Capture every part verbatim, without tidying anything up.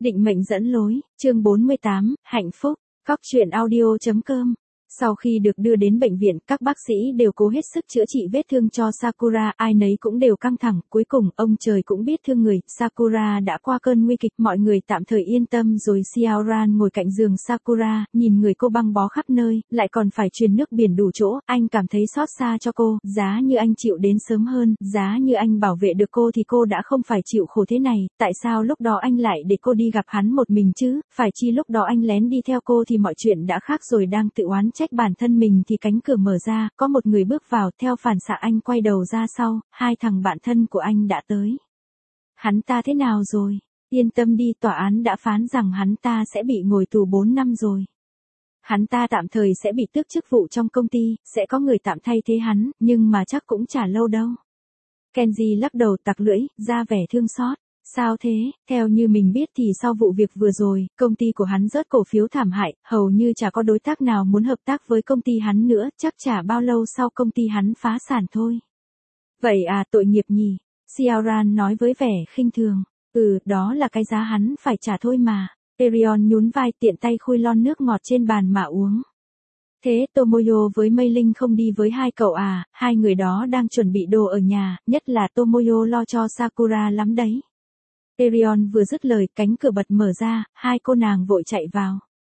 Định mệnh dẫn lối, chương bốn mươi tám, hạnh phúc, Cóc truyện audio chấm com. Sau khi được đưa đến bệnh viện, các bác sĩ đều cố hết sức chữa trị vết thương cho Sakura, ai nấy cũng đều căng thẳng, cuối cùng ông trời cũng biết thương người, Sakura đã qua cơn nguy kịch, mọi người tạm thời yên tâm rồi. Xiaoran ngồi cạnh giường Sakura, nhìn người cô băng bó khắp nơi, lại còn phải truyền nước biển đủ chỗ, anh cảm thấy xót xa cho cô, giá như anh chịu đến sớm hơn, giá như anh bảo vệ được cô thì cô đã không phải chịu khổ thế này, tại sao lúc đó anh lại để cô đi gặp hắn một mình chứ, phải chi lúc đó anh lén đi theo cô thì mọi chuyện đã khác rồi. Đang tự oán trách bản thân mình thì cánh cửa mở ra, có một người bước vào, theo phản xạ anh quay đầu ra sau, hai thằng bạn thân của anh đã tới. Hắn ta thế nào rồi? Yên tâm đi, tòa án đã phán rằng hắn ta sẽ bị ngồi tù bốn năm rồi. Hắn ta tạm thời sẽ bị tước chức vụ trong công ty, sẽ có người tạm thay thế hắn, nhưng mà chắc cũng chả lâu đâu. Kenji lắc đầu tặc lưỡi, ra vẻ thương xót. Sao thế, theo như mình biết thì sau vụ việc vừa rồi, công ty của hắn rớt cổ phiếu thảm hại, hầu như chả có đối tác nào muốn hợp tác với công ty hắn nữa, chắc chả bao lâu sau công ty hắn phá sản thôi. Vậy à, tội nghiệp nhỉ, Xiaoran nói với vẻ khinh thường. Ừ, đó là cái giá hắn phải trả thôi mà. Erion nhún vai, tiện tay khui lon nước ngọt trên bàn mà uống. Thế Tomoyo với Mei Linh không đi với hai cậu à, hai người đó đang chuẩn bị đồ ở nhà, nhất là Tomoyo lo cho Sakura lắm đấy. Erion vừa dứt lời, cánh cửa bật mở ra, hai cô nàng vội chạy vào.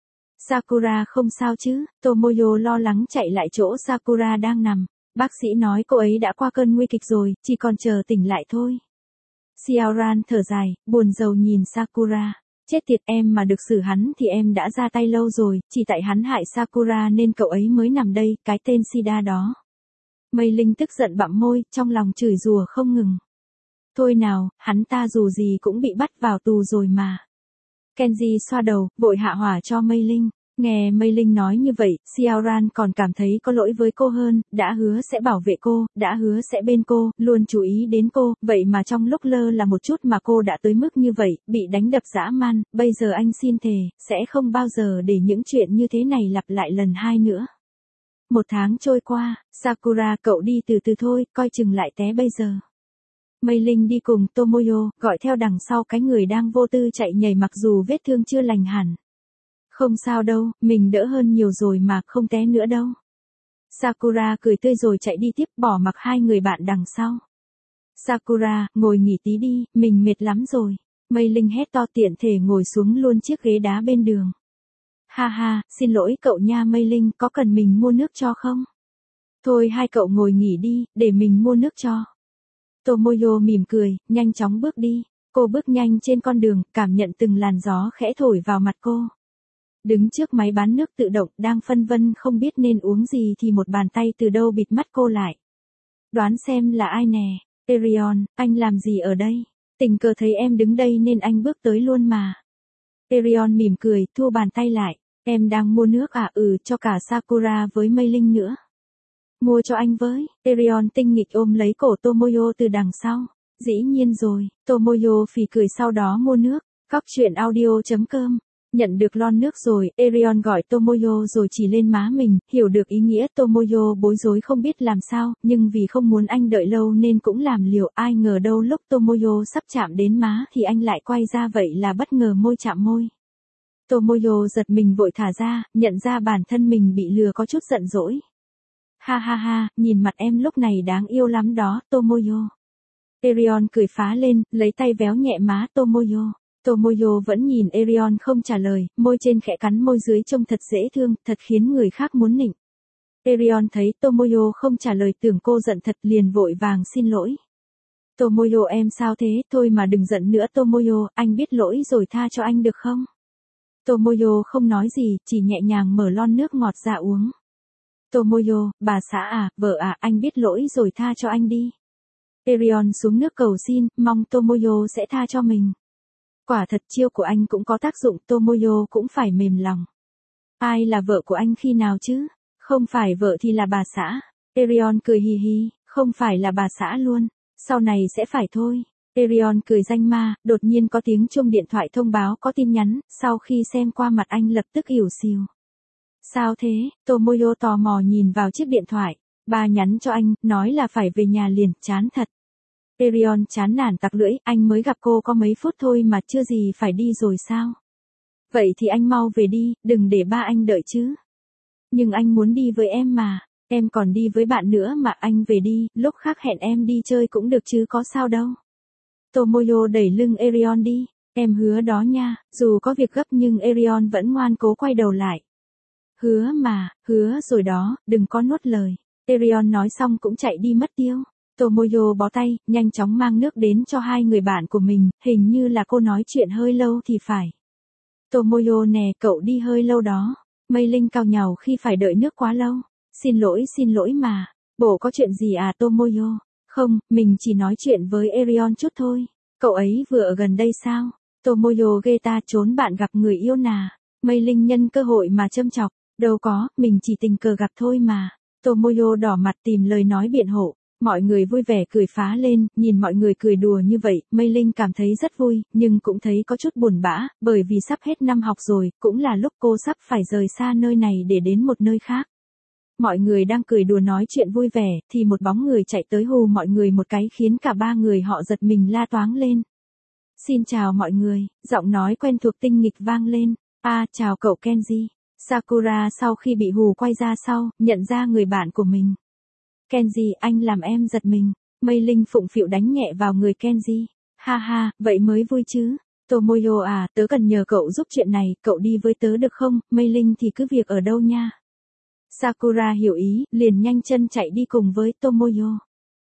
Sakura không sao chứ? Tomoyo lo lắng chạy lại chỗ Sakura đang nằm. Bác sĩ nói cô ấy đã qua cơn nguy kịch rồi, chỉ còn chờ tỉnh lại thôi. Xiaoran thở dài, buồn rầu nhìn Sakura. Chết tiệt, em mà được xử hắn thì em đã ra tay lâu rồi, chỉ tại hắn hại Sakura nên cậu ấy mới nằm đây, cái tên Sida đó. Mei Linh tức giận bặm môi, trong lòng chửi rủa không ngừng. Thôi nào, hắn ta dù gì cũng bị bắt vào tù rồi mà. Kenji xoa đầu, vội hạ hỏa cho Mei Linh. Nghe Mei Linh nói như vậy, Xiaoran còn cảm thấy có lỗi với cô hơn, đã hứa sẽ bảo vệ cô, đã hứa sẽ bên cô, luôn chú ý đến cô, vậy mà trong lúc lơ là một chút mà cô đã tới mức như vậy, bị đánh đập dã man, bây giờ anh xin thề, sẽ không bao giờ để những chuyện như thế này lặp lại lần hai nữa. Một tháng trôi qua, Sakura cậu đi từ từ thôi, coi chừng lại té bây giờ. Mei Linh đi cùng Tomoyo, gọi theo đằng sau cái người đang vô tư chạy nhảy mặc dù vết thương chưa lành hẳn. Không sao đâu, mình đỡ hơn nhiều rồi mà, không té nữa đâu. Sakura cười tươi rồi chạy đi tiếp, bỏ mặc hai người bạn đằng sau. Sakura, ngồi nghỉ tí đi, mình mệt lắm rồi. Mei Linh hét to, tiện thể ngồi xuống luôn chiếc ghế đá bên đường. Ha ha, xin lỗi cậu nha Mei Linh, có cần mình mua nước cho không? Thôi hai cậu ngồi nghỉ đi, để mình mua nước cho. Tomoyo mỉm cười, nhanh chóng bước đi. Cô bước nhanh trên con đường, cảm nhận từng làn gió khẽ thổi vào mặt cô. Đứng trước máy bán nước tự động, đang phân vân không biết nên uống gì thì một bàn tay từ đâu bịt mắt cô lại. Đoán xem là ai nè? Erion, anh làm gì ở đây? Tình cờ thấy em đứng đây nên anh bước tới luôn mà. Erion mỉm cười, thu bàn tay lại. Em đang mua nước à? Ừ, cho cả Sakura với Mei Linh nữa. Mua cho anh với. Erion tinh nghịch ôm lấy cổ Tomoyo từ đằng sau. Dĩ nhiên rồi. Tomoyo phì cười sau đó mua nước. Cóc truyện audio chấm com. Nhận được lon nước rồi, Erion gọi Tomoyo rồi chỉ lên má mình, hiểu được ý nghĩa. Tomoyo bối rối không biết làm sao, nhưng vì không muốn anh đợi lâu nên cũng làm liều. Ai ngờ đâu lúc Tomoyo sắp chạm đến má thì anh lại quay ra, vậy là bất ngờ môi chạm môi. Tomoyo giật mình vội thả ra, nhận ra bản thân mình bị lừa có chút giận dỗi. Ha ha ha, nhìn mặt em lúc này đáng yêu lắm đó, Tomoyo. Erion cười phá lên, lấy tay véo nhẹ má Tomoyo. Tomoyo vẫn nhìn Erion không trả lời, môi trên khẽ cắn môi dưới trông thật dễ thương, thật khiến người khác muốn nịnh. Erion thấy Tomoyo không trả lời tưởng cô giận thật liền vội vàng xin lỗi. Tomoyo em sao thế, thôi mà đừng giận nữa Tomoyo, anh biết lỗi rồi tha cho anh được không? Tomoyo không nói gì, chỉ nhẹ nhàng mở lon nước ngọt ra uống. Tomoyo, bà xã à, vợ à, anh biết lỗi rồi tha cho anh đi. Erion xuống nước cầu xin, mong Tomoyo sẽ tha cho mình. Quả thật chiêu của anh cũng có tác dụng, Tomoyo cũng phải mềm lòng. Ai là vợ của anh khi nào chứ? Không phải vợ thì là bà xã. Erion cười hì hì, không phải là bà xã luôn. Sau này sẽ phải thôi. Erion cười danh ma, đột nhiên có tiếng chuông điện thoại thông báo có tin nhắn, sau khi xem qua mặt anh lập tức ỉu xìu. Sao thế? Tomoyo tò mò nhìn vào chiếc điện thoại. Ba nhắn cho anh, nói là phải về nhà liền, chán thật. Erion chán nản tặc lưỡi, anh mới gặp cô có mấy phút thôi mà chưa gì phải đi rồi sao? Vậy thì anh mau về đi, đừng để ba anh đợi chứ. Nhưng anh muốn đi với em mà, em còn đi với bạn nữa mà, anh về đi, lúc khác hẹn em đi chơi cũng được chứ có sao đâu. Tomoyo đẩy lưng Erion đi, em hứa đó nha, dù có việc gấp nhưng Erion vẫn ngoan cố quay đầu lại. Hứa mà, hứa rồi đó, đừng có nuốt lời. Erion nói xong cũng chạy đi mất tiêu. Tomoyo bó tay, nhanh chóng mang nước đến cho hai người bạn của mình, hình như là cô nói chuyện hơi lâu thì phải. Tomoyo nè, cậu đi hơi lâu đó. Mây Linh cào nhàu khi phải đợi nước quá lâu. Xin lỗi xin lỗi mà. Bộ có chuyện gì à Tomoyo? Không, mình chỉ nói chuyện với Erion chút thôi. Cậu ấy vừa ở gần đây sao? Tomoyo ghê ta, trốn bạn gặp người yêu nà. Mây Linh nhân cơ hội mà châm chọc. Đâu có, mình chỉ tình cờ gặp thôi mà. Tomoyo đỏ mặt tìm lời nói biện hộ. Mọi người vui vẻ cười phá lên, nhìn mọi người cười đùa như vậy, Mây Linh cảm thấy rất vui, nhưng cũng thấy có chút buồn bã, bởi vì sắp hết năm học rồi, cũng là lúc cô sắp phải rời xa nơi này để đến một nơi khác. Mọi người đang cười đùa nói chuyện vui vẻ, thì một bóng người chạy tới hù mọi người một cái khiến cả ba người họ giật mình la toáng lên. Xin chào mọi người, giọng nói quen thuộc tinh nghịch vang lên. À, chào cậu Kenji. Sakura sau khi bị hù quay ra sau, nhận ra người bạn của mình. Kenji, anh làm em giật mình. Mây Linh phụng phịu đánh nhẹ vào người Kenji. Ha ha, vậy mới vui chứ. Tomoyo à, tớ cần nhờ cậu giúp chuyện này, cậu đi với tớ được không? Mây Linh thì cứ việc ở đâu nha. Sakura hiểu ý, liền nhanh chân chạy đi cùng với Tomoyo.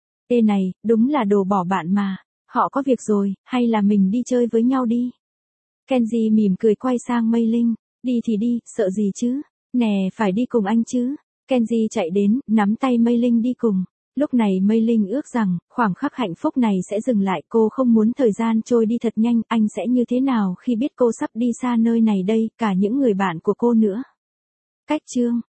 Ê này, đúng là đồ bỏ bạn mà. Họ có việc rồi, hay là mình đi chơi với nhau đi. Kenji mỉm cười quay sang Mây Linh. Đi thì đi, sợ gì chứ? Nè, phải đi cùng anh chứ. Kenji chạy đến, nắm tay Mây Linh đi cùng. Lúc này Mây Linh ước rằng, khoảng khắc hạnh phúc này sẽ dừng lại, cô không muốn thời gian trôi đi thật nhanh, anh sẽ như thế nào khi biết cô sắp đi xa nơi này đây, cả những người bạn của cô nữa. Cách chương